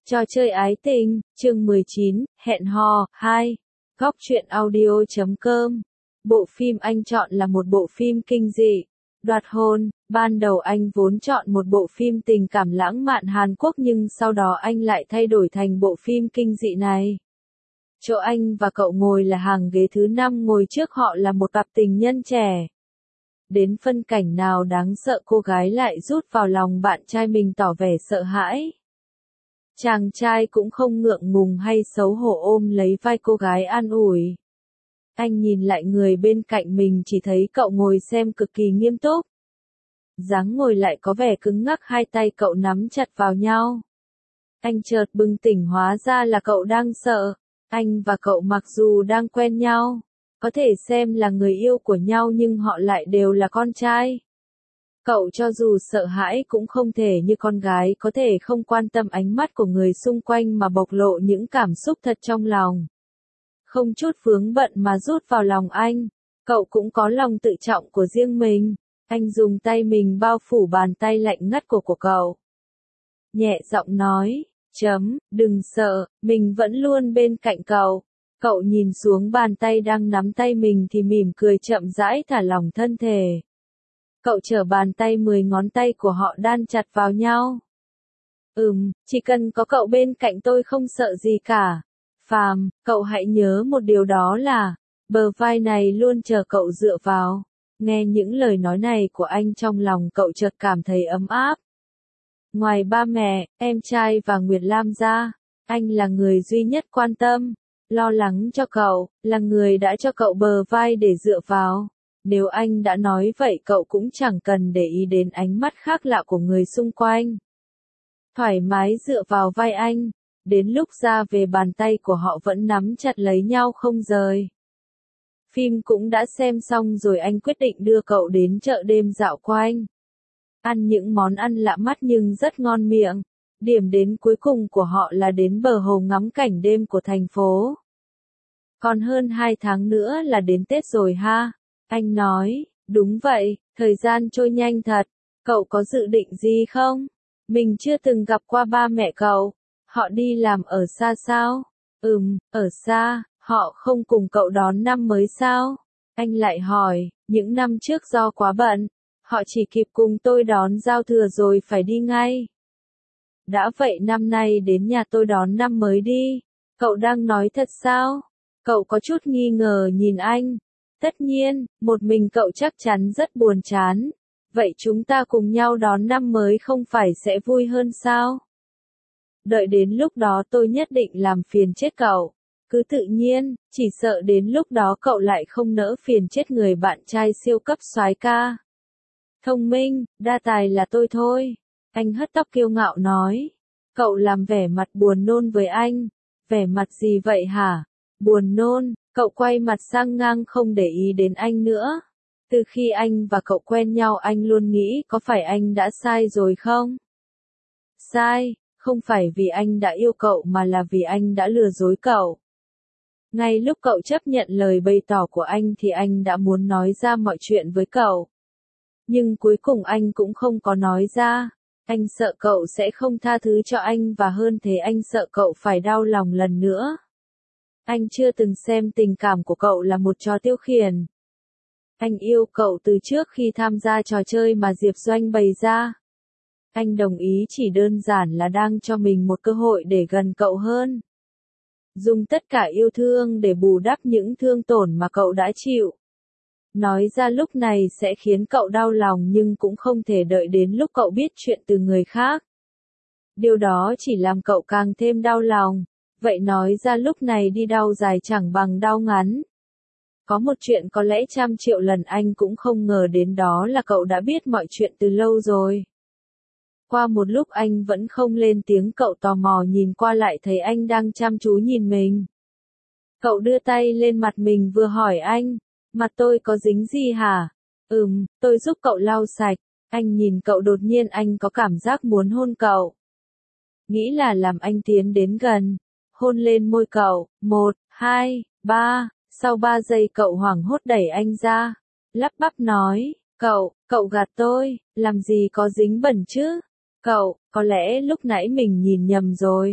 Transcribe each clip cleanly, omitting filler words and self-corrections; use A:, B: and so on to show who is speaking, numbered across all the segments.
A: Trò chơi ái tình, chương 19, hẹn hò, 2. Góc truyện audio.com. Bộ phim anh chọn là một bộ phim kinh dị, đoạt hồn. Ban đầu anh vốn chọn một bộ phim tình cảm lãng mạn Hàn Quốc nhưng sau đó anh lại thay đổi thành bộ phim kinh dị này. Chỗ anh và cậu ngồi là hàng ghế thứ 5, ngồi trước họ là một cặp tình nhân trẻ. Đến phân cảnh nào đáng sợ cô gái lại rút vào lòng bạn trai mình tỏ vẻ sợ hãi. Chàng trai cũng không ngượng ngùng hay xấu hổ ôm lấy vai cô gái an ủi. Anh nhìn lại người bên cạnh mình chỉ thấy cậu ngồi xem cực kỳ nghiêm túc. Dáng ngồi lại có vẻ cứng ngắc, hai tay cậu nắm chặt vào nhau. Anh chợt bừng tỉnh, hóa ra là cậu đang sợ. Anh và cậu mặc dù đang quen nhau, có thể xem là người yêu của nhau nhưng họ lại đều là con trai. Cậu cho dù sợ hãi cũng không thể như con gái có thể không quan tâm ánh mắt của người xung quanh mà bộc lộ những cảm xúc thật trong lòng. Không chút vướng bận mà rút vào lòng anh, cậu cũng có lòng tự trọng của riêng mình. Anh dùng tay mình bao phủ bàn tay lạnh ngắt của cậu. Nhẹ giọng nói, đừng sợ, mình vẫn luôn bên cạnh cậu. Cậu nhìn xuống bàn tay đang nắm tay mình thì mỉm cười chậm rãi thả lỏng thân thể. Cậu trở bàn tay 10 ngón tay của họ đan chặt vào nhau. Chỉ cần có cậu bên cạnh tôi không sợ gì cả. Phàm, cậu hãy nhớ một điều đó là, bờ vai này luôn chờ cậu dựa vào. Nghe những lời nói này của anh trong lòng cậu chợt cảm thấy ấm áp. Ngoài ba mẹ, em trai và Nguyệt Lam ra, anh là người duy nhất quan tâm, lo lắng cho cậu, là người đã cho cậu bờ vai để dựa vào. Nếu anh đã nói vậy cậu cũng chẳng cần để ý đến ánh mắt khác lạ của người xung quanh. Thoải mái dựa vào vai anh, đến lúc ra về bàn tay của họ vẫn nắm chặt lấy nhau không rời. Phim cũng đã xem xong rồi, anh quyết định đưa cậu đến chợ đêm dạo quanh. Ăn những món ăn lạ mắt nhưng rất ngon miệng. Điểm đến cuối cùng của họ là đến bờ hồ ngắm cảnh đêm của thành phố. Còn hơn 2 tháng nữa là đến Tết rồi ha. Anh nói, đúng vậy, thời gian trôi nhanh thật. Cậu có dự định gì không? Mình chưa từng gặp qua ba mẹ cậu. Họ đi làm ở xa sao? Ở xa, họ không cùng cậu đón năm mới sao? Anh lại hỏi, những năm trước do quá bận, họ chỉ kịp cùng tôi đón giao thừa rồi phải đi ngay. Đã vậy năm nay đến nhà tôi đón năm mới đi. Cậu đang nói thật sao? Cậu có chút nghi ngờ nhìn anh. Tất nhiên, một mình cậu chắc chắn rất buồn chán. Vậy chúng ta cùng nhau đón năm mới không phải sẽ vui hơn sao? Đợi đến lúc đó tôi nhất định làm phiền chết cậu. Cứ tự nhiên, chỉ sợ đến lúc đó cậu lại không nỡ phiền chết người bạn trai siêu cấp soái ca. Thông minh, đa tài là tôi thôi. Anh hất tóc kiêu ngạo nói. Cậu làm vẻ mặt buồn nôn với anh. Vẻ mặt gì vậy hả? Buồn nôn. Cậu quay mặt sang ngang không để ý đến anh nữa. Từ khi anh và cậu quen nhau anh luôn nghĩ có phải anh đã sai rồi không? Sai, không phải vì anh đã yêu cậu mà là vì anh đã lừa dối cậu. Ngay lúc cậu chấp nhận lời bày tỏ của anh thì anh đã muốn nói ra mọi chuyện với cậu. Nhưng cuối cùng anh cũng không có nói ra. Anh sợ cậu sẽ không tha thứ cho anh và hơn thế anh sợ cậu phải đau lòng lần nữa. Anh chưa từng xem tình cảm của cậu là một trò tiêu khiển. Anh yêu cậu từ trước khi tham gia trò chơi mà Diệp Doanh bày ra. Anh đồng ý chỉ đơn giản là đang cho mình một cơ hội để gần cậu hơn. Dùng tất cả yêu thương để bù đắp những thương tổn mà cậu đã chịu. Nói ra lúc này sẽ khiến cậu đau lòng nhưng cũng không thể đợi đến lúc cậu biết chuyện từ người khác. Điều đó chỉ làm cậu càng thêm đau lòng. Vậy nói ra lúc này đi đau dài chẳng bằng đau ngắn. Có một chuyện có lẽ 100.000.000 lần anh cũng không ngờ đến, đó là cậu đã biết mọi chuyện từ lâu rồi. Qua một lúc anh vẫn không lên tiếng, cậu tò mò nhìn qua lại thấy anh đang chăm chú nhìn mình. Cậu đưa tay lên mặt mình vừa hỏi anh, mặt tôi có dính gì hả? Tôi giúp cậu lau sạch. Anh nhìn cậu đột nhiên anh có cảm giác muốn hôn cậu. Nghĩ là làm anh tiến đến gần. Hôn lên môi cậu, 1, 2, 3, sau 3 giây cậu hoảng hốt đẩy anh ra. Lắp bắp nói, cậu gạt tôi, làm gì có dính bẩn chứ? Có lẽ lúc nãy mình nhìn nhầm rồi.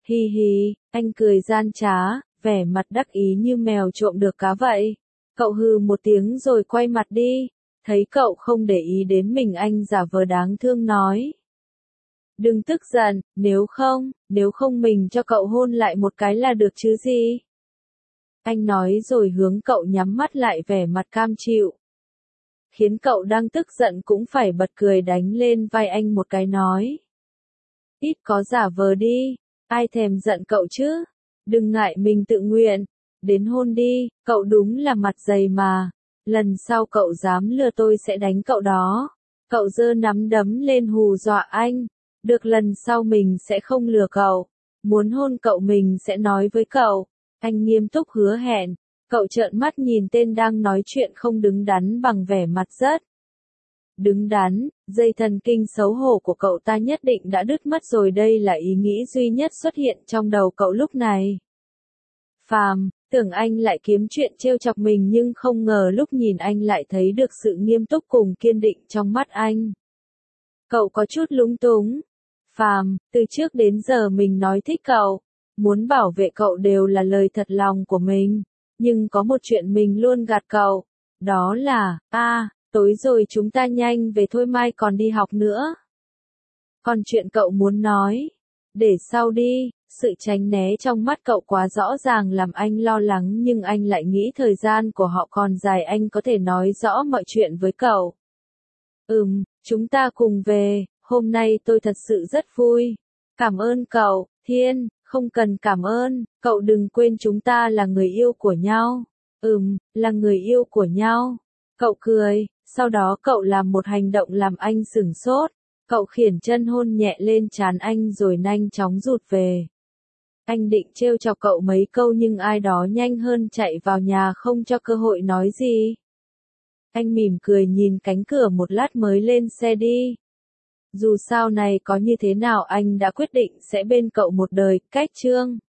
A: Hi hi, anh cười gian trá, vẻ mặt đắc ý như mèo trộm được cá vậy. Cậu hừ một tiếng rồi quay mặt đi. Thấy cậu không để ý đến mình, anh giả vờ đáng thương nói. Đừng tức giận, nếu không mình cho cậu hôn lại một cái là được chứ gì. Anh nói rồi hướng cậu nhắm mắt lại, vẻ mặt cam chịu. Khiến cậu đang tức giận cũng phải bật cười, đánh lên vai anh một cái nói. Ít có giả vờ đi, ai thèm giận cậu chứ, đừng ngại mình tự nguyện, đến hôn đi, cậu đúng là mặt dày mà, lần sau cậu dám lừa tôi sẽ đánh cậu đó. Cậu giơ nắm đấm lên hù dọa anh, được lần sau mình sẽ không lừa cậu, muốn hôn cậu mình sẽ nói với cậu, anh nghiêm túc hứa hẹn. Cậu trợn mắt nhìn tên đang nói chuyện không đứng đắn bằng vẻ mặt rất đứng đắn, dây thần kinh xấu hổ của cậu ta nhất định đã đứt mất rồi, đây là ý nghĩ duy nhất xuất hiện trong đầu cậu lúc này. Phàm, tưởng anh lại kiếm chuyện trêu chọc mình nhưng không ngờ lúc nhìn anh lại thấy được sự nghiêm túc cùng kiên định trong mắt anh. Cậu có chút lúng túng. Phàm, từ trước đến giờ mình nói thích cậu, muốn bảo vệ cậu đều là lời thật lòng của mình. Nhưng có một chuyện mình luôn gạt cậu, đó là, tối rồi chúng ta nhanh về thôi, mai còn đi học nữa. Còn chuyện cậu muốn nói, để sau đi, sự tránh né trong mắt cậu quá rõ ràng làm anh lo lắng, nhưng anh lại nghĩ thời gian của họ còn dài, anh có thể nói rõ mọi chuyện với cậu. Chúng ta cùng về, hôm nay tôi thật sự rất vui. Cảm ơn cậu, Thiên. Không cần cảm ơn, cậu đừng quên chúng ta là người yêu của nhau. Là người yêu của nhau. Cậu cười, sau đó cậu làm một hành động làm anh sửng sốt. Cậu khiển chân hôn nhẹ lên trán anh rồi nhanh chóng rụt về. Anh định trêu chọc cậu mấy câu nhưng ai đó nhanh hơn chạy vào nhà không cho cơ hội nói gì. Anh mỉm cười nhìn cánh cửa một lát mới lên xe đi. Dù sau này có như thế nào anh đã quyết định sẽ bên cậu một đời. Cách chương